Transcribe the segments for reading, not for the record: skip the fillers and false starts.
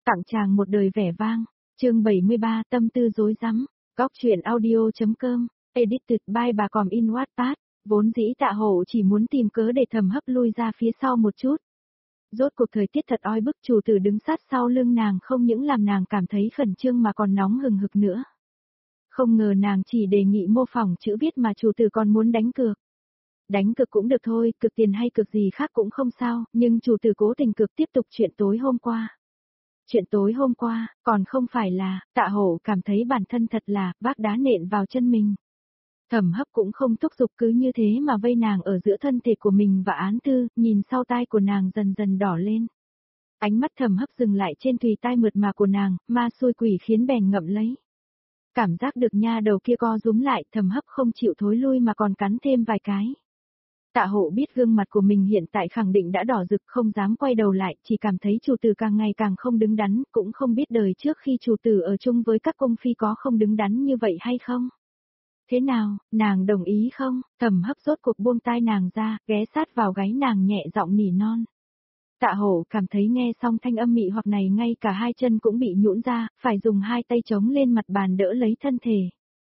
Tặng chàng một đời vẻ vang. Chương 73, tâm tư rối rắm. Góc truyện audio.com. Edited by bà Còm in Wattpad. Vốn dĩ Tạ Hổ chỉ muốn tìm cớ để Thẩm Hấp lui ra phía sau một chút. Rốt cuộc thời tiết thật oi bức, chủ tử đứng sát sau lưng nàng không những làm nàng cảm thấy khẩn trương mà còn nóng hừng hực nữa. Không ngờ nàng chỉ đề nghị mô phỏng chữ viết mà chủ tử còn muốn đánh cược. Đánh cược cũng được thôi, cược tiền hay cược gì khác cũng không sao, nhưng chủ tử cố tình cược tiếp tục chuyện tối hôm qua. Chuyện tối hôm qua, còn không phải là, Tạ Hổ cảm thấy bản thân thật là, vác đá nện vào chân mình. Thẩm Hấp cũng không thúc giục, cứ như thế mà vây nàng ở giữa thân thể của mình và án tư, nhìn sau tai của nàng dần dần đỏ lên. Ánh mắt Thẩm Hấp dừng lại trên tùy tai mượt mà của nàng, ma xui quỷ khiến bèn ngậm lấy. Cảm giác được nha đầu kia co rúm lại, Thẩm Hấp không chịu thối lui mà còn cắn thêm vài cái. Tạ Hộ biết gương mặt của mình hiện tại khẳng định đã đỏ rực, không dám quay đầu lại, chỉ cảm thấy chủ tử càng ngày càng không đứng đắn, cũng không biết đời trước khi chủ tử ở chung với các cung phi có không đứng đắn như vậy hay không. Thế nào, nàng đồng ý không? Thẩm Hấp rốt cuộc buông tai nàng ra, ghé sát vào gáy nàng nhẹ giọng nỉ non. Tạ Hổ cảm thấy nghe xong thanh âm mị hoặc này ngay cả hai chân cũng bị nhũn ra, phải dùng hai tay chống lên mặt bàn đỡ lấy thân thể.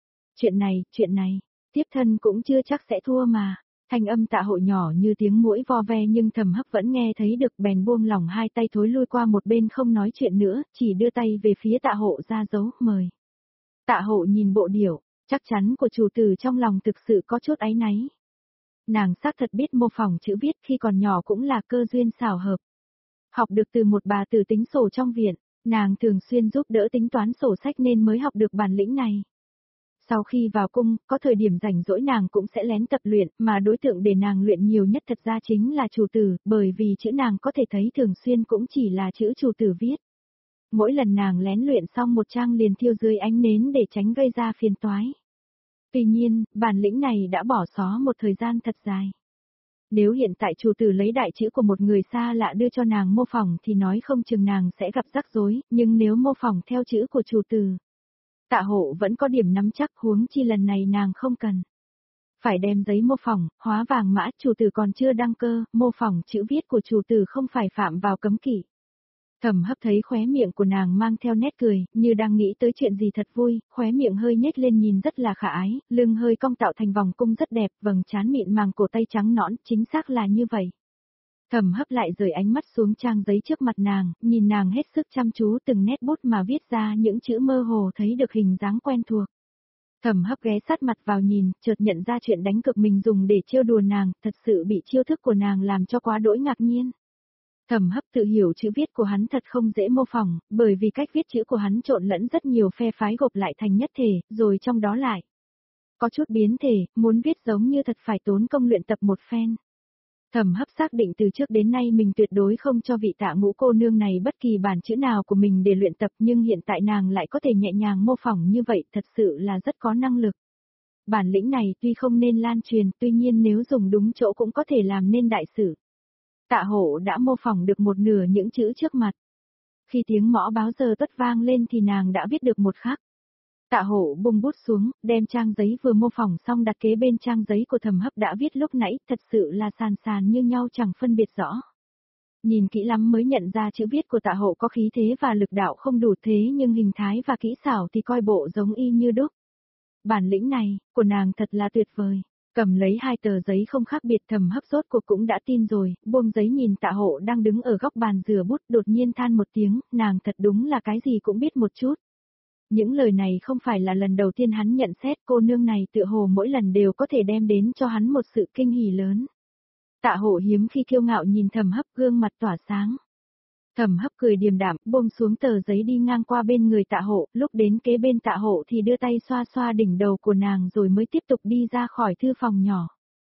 Chuyện này, tiếp thân cũng chưa chắc sẽ thua mà. Thanh âm Tạ Hộ nhỏ như tiếng muỗi vo ve nhưng Thẩm Hấp vẫn nghe thấy được, bèn buông lỏng hai tay thối lui qua một bên không nói chuyện nữa, chỉ đưa tay về phía Tạ Hộ ra dấu mời. Tạ Hộ nhìn bộ điểu, chắc chắn của chủ tử trong lòng thực sự có chút áy náy. Nàng xác thật biết mô phỏng chữ viết khi còn nhỏ cũng là cơ duyên xảo hợp. Học được từ một bà tử tính sổ trong viện, nàng thường xuyên giúp đỡ tính toán sổ sách nên mới học được bản lĩnh này. Sau khi vào cung, có thời điểm rảnh rỗi nàng cũng sẽ lén tập luyện, mà đối tượng để nàng luyện nhiều nhất thật ra chính là chủ tử, bởi vì chữ nàng có thể thấy thường xuyên cũng chỉ là chữ chủ tử viết. Mỗi lần nàng lén luyện xong một trang liền thiêu dưới ánh nến để tránh gây ra phiền toái. Tuy nhiên, bản lĩnh này đã bỏ xó một thời gian thật dài. Nếu hiện tại chủ tử lấy đại chữ của một người xa lạ đưa cho nàng mô phỏng thì nói không chừng nàng sẽ gặp rắc rối, nhưng nếu mô phỏng theo chữ của chủ tử, Tạ Hộ vẫn có điểm nắm chắc, huống chi lần này nàng không cần. Phải đem giấy mô phỏng, hóa vàng mã, chủ tử còn chưa đăng cơ, mô phỏng chữ viết của chủ tử không phải phạm vào cấm kỵ. Thẩm Hấp thấy khóe miệng của nàng mang theo nét cười, như đang nghĩ tới chuyện gì thật vui, khóe miệng hơi nhếch lên nhìn rất là khả ái, lưng hơi cong tạo thành vòng cung rất đẹp, vầng trán mịn màng, cổ tay trắng nõn, chính xác là như vậy. Thẩm Hấp lại rời ánh mắt xuống trang giấy trước mặt nàng, nhìn nàng hết sức chăm chú từng nét bút mà viết ra những chữ mơ hồ thấy được hình dáng quen thuộc. Thẩm Hấp ghé sát mặt vào nhìn, chợt nhận ra chuyện đánh cược mình dùng để trêu đùa nàng, thật sự bị chiêu thức của nàng làm cho quá đỗi ngạc nhiên. Thẩm Hấp tự hiểu chữ viết của hắn thật không dễ mô phỏng, bởi vì cách viết chữ của hắn trộn lẫn rất nhiều phe phái gộp lại thành nhất thể, rồi trong đó lại có chút biến thể, muốn viết giống như thật phải tốn công luyện tập một phen. Thẩm Hấp xác định từ trước đến nay mình tuyệt đối không cho vị Tạ Ngũ cô nương này bất kỳ bản chữ nào của mình để luyện tập, nhưng hiện tại nàng lại có thể nhẹ nhàng mô phỏng như vậy, thật sự là rất có năng lực. Bản lĩnh này tuy không nên lan truyền, tuy nhiên nếu dùng đúng chỗ cũng có thể làm nên đại sự. Tạ Hộ đã mô phỏng được một nửa những chữ trước mặt. Khi tiếng mõ báo giờ tuất vang lên thì nàng đã viết được một khắc. Tạ Hộ buông bút xuống, đem trang giấy vừa mô phỏng xong đặt kế bên trang giấy của Thẩm Hấp đã viết lúc nãy, thật sự là sàn sàn như nhau chẳng phân biệt rõ. Nhìn kỹ lắm mới nhận ra chữ viết của Tạ Hộ có khí thế và lực đạo không đủ, thế nhưng hình thái và kỹ xảo thì coi bộ giống y như đúc. Bản lĩnh này, của nàng thật là tuyệt vời. Cầm lấy hai tờ giấy không khác biệt, Thẩm Hấp rốt cuộc cũng đã tin rồi, buông giấy nhìn Tạ Hộ đang đứng ở góc bàn rửa bút, đột nhiên than một tiếng, nàng thật đúng là cái gì cũng biết một chút. Những lời này không phải là lần đầu tiên hắn nhận xét, cô nương này tựa hồ mỗi lần đều có thể đem đến cho hắn một sự kinh hỉ lớn. Tạ Hộ hiếm khi kiêu ngạo nhìn Thẩm Hấp, gương mặt tỏa sáng. Thẩm Hấp cười điềm đạm, buông xuống tờ giấy đi ngang qua bên người Tạ Hộ, lúc đến kế bên Tạ Hộ thì đưa tay xoa xoa đỉnh đầu của nàng rồi mới tiếp tục đi ra khỏi thư phòng nhỏ.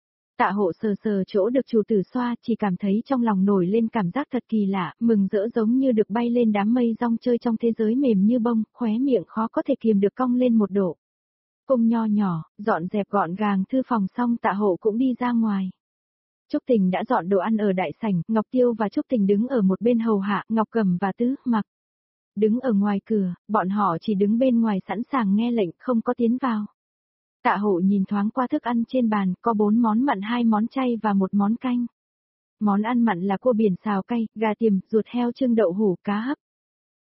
Tạ Hộ sờ sờ chỗ được chủ tử xoa, chỉ cảm thấy trong lòng nổi lên cảm giác thật kỳ lạ, mừng rỡ giống như được bay lên đám mây rong chơi trong thế giới mềm như bông, khóe miệng khó có thể kiềm được cong lên một độ. Cung nho nhỏ, dọn dẹp gọn gàng thư phòng xong Tạ Hộ cũng đi ra ngoài. Trúc Tình đã dọn đồ ăn ở đại sảnh, Ngọc Tiêu và Trúc Tình đứng ở một bên hầu hạ, Ngọc Cẩm và Tứ Mặc đứng ở ngoài cửa, bọn họ chỉ đứng bên ngoài sẵn sàng nghe lệnh, không có tiến vào. Tạ Hộ nhìn thoáng qua thức ăn trên bàn, có 4 món mặn, 2 món chay và 1 món canh. Món ăn mặn là cua biển xào cay, gà tiềm, ruột heo trưng đậu hủ, cá hấp.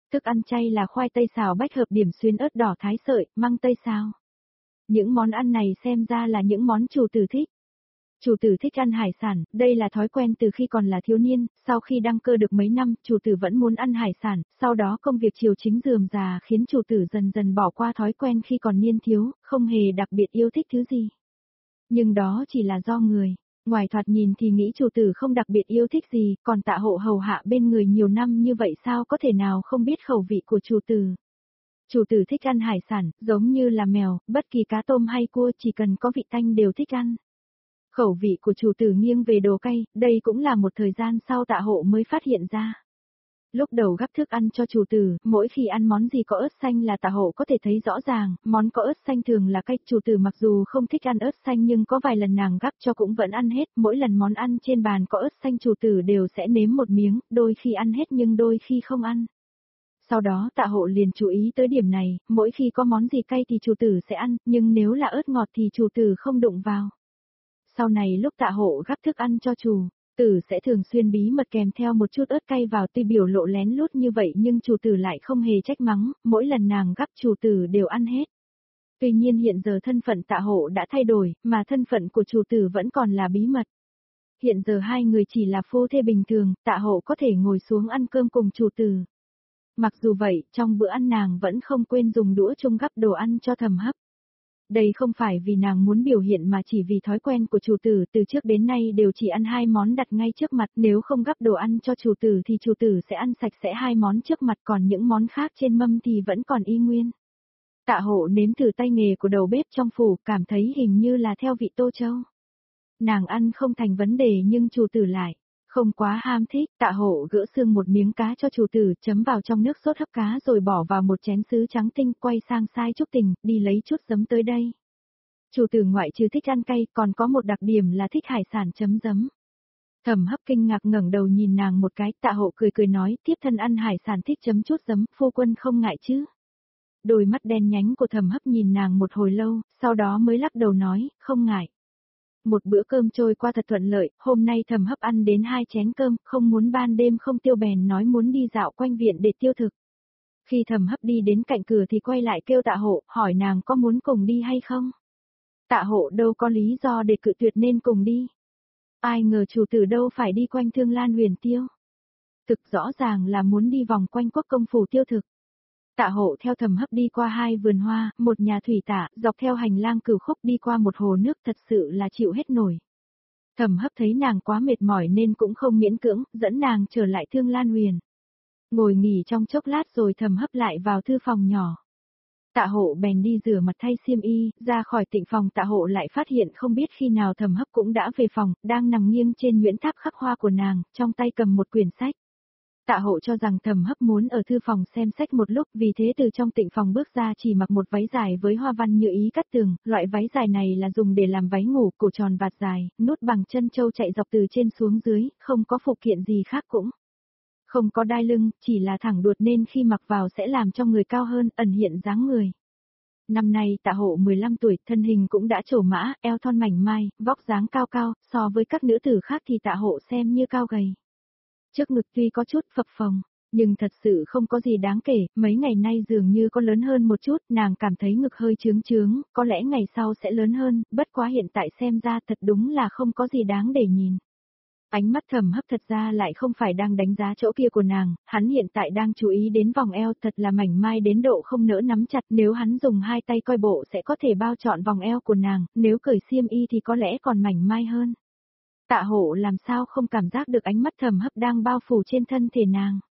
Thức ăn chay là khoai tây xào bách hợp điểm xuyến ớt đỏ thái sợi, măng tây xào. Những món ăn này xem ra là những món chủ tử thích. Chủ tử thích ăn hải sản, đây là thói quen từ khi còn là thiếu niên, sau khi đăng cơ được mấy năm, chủ tử vẫn muốn ăn hải sản, sau đó công việc triều chính rườm rà khiến chủ tử dần dần bỏ qua thói quen khi còn niên thiếu, không hề đặc biệt yêu thích thứ gì. Nhưng đó chỉ là do người. Ngoài thoạt nhìn thì nghĩ chủ tử không đặc biệt yêu thích gì, còn Tạ Hộ hầu hạ bên người nhiều năm như vậy sao có thể nào không biết khẩu vị của chủ tử. Chủ tử thích ăn hải sản, giống như là mèo, bất kỳ cá tôm hay cua chỉ cần có vị tanh đều thích ăn. Khẩu vị của chủ tử nghiêng về đồ cay, đây cũng là một thời gian sau Tạ Hộ mới phát hiện ra. Lúc đầu gắp thức ăn cho chủ tử, mỗi khi ăn món gì có ớt xanh là Tạ Hộ có thể thấy rõ ràng, món có ớt xanh thường là cay, chủ tử mặc dù không thích ăn ớt xanh nhưng có vài lần nàng gắp cho cũng vẫn ăn hết, mỗi lần món ăn trên bàn có ớt xanh chủ tử đều sẽ nếm một miếng, đôi khi ăn hết nhưng đôi khi không ăn. Sau đó Tạ Hộ liền chú ý tới điểm này, mỗi khi có món gì cay thì chủ tử sẽ ăn, nhưng nếu là ớt ngọt thì chủ tử không đụng vào. Sau này lúc Tạ Hộ gắp thức ăn cho chủ tử sẽ thường xuyên bí mật kèm theo một chút ớt cay vào, tuy biểu lộ lén lút như vậy nhưng chủ tử lại không hề trách mắng, mỗi lần nàng gắp chủ tử đều ăn hết. Tuy nhiên hiện giờ thân phận Tạ Hộ đã thay đổi, mà thân phận của chủ tử vẫn còn là bí mật. Hiện giờ hai người chỉ là phu thê bình thường, Tạ Hộ có thể ngồi xuống ăn cơm cùng chủ tử. Mặc dù vậy, trong bữa ăn nàng vẫn không quên dùng đũa chung gắp đồ ăn cho Thẩm Hấp. Đây không phải vì nàng muốn biểu hiện mà chỉ vì thói quen của chủ tử, từ trước đến nay đều chỉ ăn hai món đặt ngay trước mặt, nếu không gắp đồ ăn cho chủ tử thì chủ tử sẽ ăn sạch sẽ hai món trước mặt, còn những món khác trên mâm thì vẫn còn y nguyên. Tạ Hộ nếm thử tay nghề của đầu bếp trong phủ, cảm thấy hình như là theo vị Tô Châu. Nàng ăn không thành vấn đề nhưng chủ tử lại không quá ham thích. Tạ Hộ gỡ xương một miếng cá cho chủ tử, chấm vào trong nước sốt hấp cá rồi bỏ vào một chén sứ trắng tinh, quay sang sai Trúc Tình, đi lấy chút giấm tới đây. Chủ tử ngoại trừ thích ăn cay, còn có một đặc điểm là thích hải sản chấm giấm. Thẩm Hấp kinh ngạc ngẩng đầu nhìn nàng một cái, Tạ Hộ cười cười nói, tiếp thân ăn hải sản thích chấm chút giấm, phu quân không ngại chứ. Đôi mắt đen nhánh của Thẩm Hấp nhìn nàng một hồi lâu, sau đó mới lắc đầu nói, không ngại. Một bữa cơm trôi qua thật thuận lợi, hôm nay Thẩm Hấp ăn đến 2 chén cơm, không muốn ban đêm không tiêu bèn nói muốn đi dạo quanh viện để tiêu thực. Khi Thẩm Hấp đi đến cạnh cửa thì quay lại kêu Tạ Hộ, hỏi nàng có muốn cùng đi hay không. Tạ Hộ đâu có lý do để cự tuyệt nên cùng đi. Ai ngờ chủ tử đâu phải đi quanh Thương Lan Huyền Tiêu. Thực rõ ràng là muốn đi vòng quanh quốc công phủ tiêu thực. Tạ Hộ theo Thẩm Hấp đi qua 2 vườn hoa, một nhà thủy tạ, dọc theo hành lang Cửu Khúc đi qua một hồ nước, thật sự là chịu hết nổi. Thẩm Hấp thấy nàng quá mệt mỏi nên cũng không miễn cưỡng, dẫn nàng trở lại Thương Lan Huyền. Ngồi nghỉ trong chốc lát rồi Thẩm Hấp lại vào thư phòng nhỏ. Tạ Hộ bèn đi rửa mặt thay xiêm y, ra khỏi tịnh phòng Tạ Hộ lại phát hiện không biết khi nào Thẩm Hấp cũng đã về phòng, đang nằm nghiêng trên nhuyễn tháp khắc hoa của nàng, trong tay cầm một quyển sách. Tạ Hộ cho rằng Thẩm Hấp muốn ở thư phòng xem sách một lúc, vì thế từ trong tịnh phòng bước ra chỉ mặc một váy dài với hoa văn như ý cắt tường, loại váy dài này là dùng để làm váy ngủ, cổ tròn vạt dài, nút bằng chân châu chạy dọc từ trên xuống dưới, không có phụ kiện gì khác cũng không có đai lưng, chỉ là thẳng đuột nên khi mặc vào sẽ làm cho người cao hơn, ẩn hiện dáng người. Năm nay Tạ Hộ 15 tuổi, thân hình cũng đã trổ mã, eo thon mảnh mai, vóc dáng cao cao, so với các nữ tử khác thì Tạ Hộ xem như cao gầy. Trước ngực tuy có chút phập phồng, nhưng thật sự không có gì đáng kể, mấy ngày nay dường như có lớn hơn một chút, nàng cảm thấy ngực hơi trướng trướng, có lẽ ngày sau sẽ lớn hơn, bất quá hiện tại xem ra thật đúng là không có gì đáng để nhìn. Ánh mắt Thẩm Hấp thật ra lại không phải đang đánh giá chỗ kia của nàng, hắn hiện tại đang chú ý đến vòng eo thật là mảnh mai đến độ không nỡ nắm chặt, nếu hắn dùng hai tay coi bộ sẽ có thể bao trọn vòng eo của nàng, nếu cởi xiêm y thì có lẽ còn mảnh mai hơn. Tạ Hộ làm sao không cảm giác được ánh mắt Thẩm Hấp đang bao phủ trên thân thể nàng.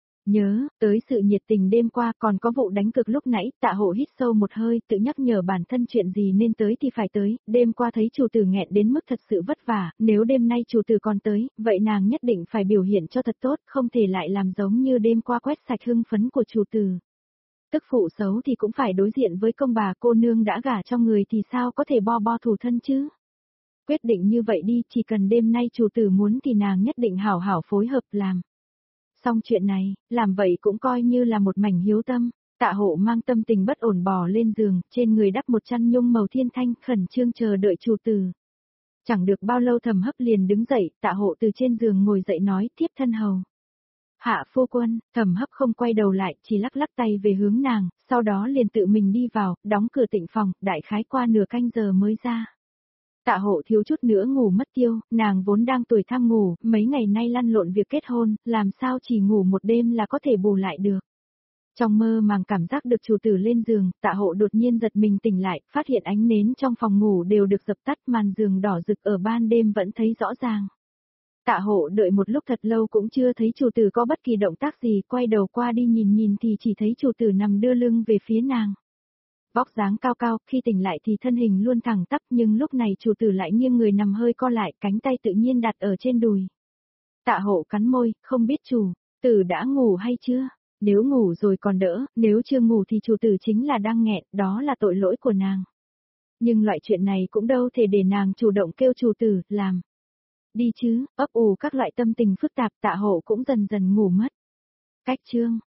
Nhớ, tới sự nhiệt tình đêm qua còn có vụ đánh cược lúc nãy, Tạ Hộ hít sâu một hơi, tự nhắc nhở bản thân chuyện gì nên tới thì phải tới, đêm qua thấy chủ tử nghẹn đến mức thật sự vất vả, nếu đêm nay chủ tử còn tới, vậy nàng nhất định phải biểu hiện cho thật tốt, không thể lại làm giống như đêm qua quét sạch hưng phấn của chủ tử. Tức phụ xấu thì cũng phải đối diện với công bà, cô nương đã gả cho người thì sao có thể bo bo thủ thân chứ. Quyết định như vậy đi, chỉ cần đêm nay chủ tử muốn thì nàng nhất định hảo hảo phối hợp làm. Xong chuyện này, làm vậy cũng coi như là một mảnh hiếu tâm. Tạ Hộ mang tâm tình bất ổn bò lên giường, trên người đắp một chăn nhung màu thiên thanh, khẩn trương chờ đợi chủ tử. Chẳng được bao lâu Thẩm Hấp liền đứng dậy, Tạ Hộ từ trên giường ngồi dậy nói, tiếp thân hầu. Hạ phu quân, Thẩm Hấp không quay đầu lại, chỉ lắc lắc tay về hướng nàng, sau đó liền tự mình đi vào, đóng cửa tịnh phòng, đại khái qua nửa canh giờ mới ra. Tạ Hộ thiếu chút nữa ngủ mất tiêu, nàng vốn đang tuổi thăng ngủ, mấy ngày nay lăn lộn việc kết hôn, làm sao chỉ ngủ một đêm là có thể bù lại được. Trong mơ màng cảm giác được chủ tử lên giường, Tạ Hộ đột nhiên giật mình tỉnh lại, phát hiện ánh nến trong phòng ngủ đều được dập tắt, màn giường đỏ rực ở ban đêm vẫn thấy rõ ràng. Tạ Hộ đợi một lúc thật lâu cũng chưa thấy chủ tử có bất kỳ động tác gì, quay đầu qua đi nhìn thì chỉ thấy chủ tử nằm đưa lưng về phía nàng. Vóc dáng cao cao, khi tỉnh lại thì thân hình luôn thẳng tắp, nhưng lúc này chủ tử lại nghiêng người nằm hơi co lại, cánh tay tự nhiên đặt ở trên đùi. Tạ Hộ cắn môi, không biết chủ tử đã ngủ hay chưa? Nếu ngủ rồi còn đỡ, nếu chưa ngủ thì chủ tử chính là đang nghẹn, đó là tội lỗi của nàng. Nhưng loại chuyện này cũng đâu thể để nàng chủ động kêu chủ tử, làm. Đi chứ, ấp ủ các loại tâm tình phức tạp, Tạ Hộ cũng dần dần ngủ mất. Cách chương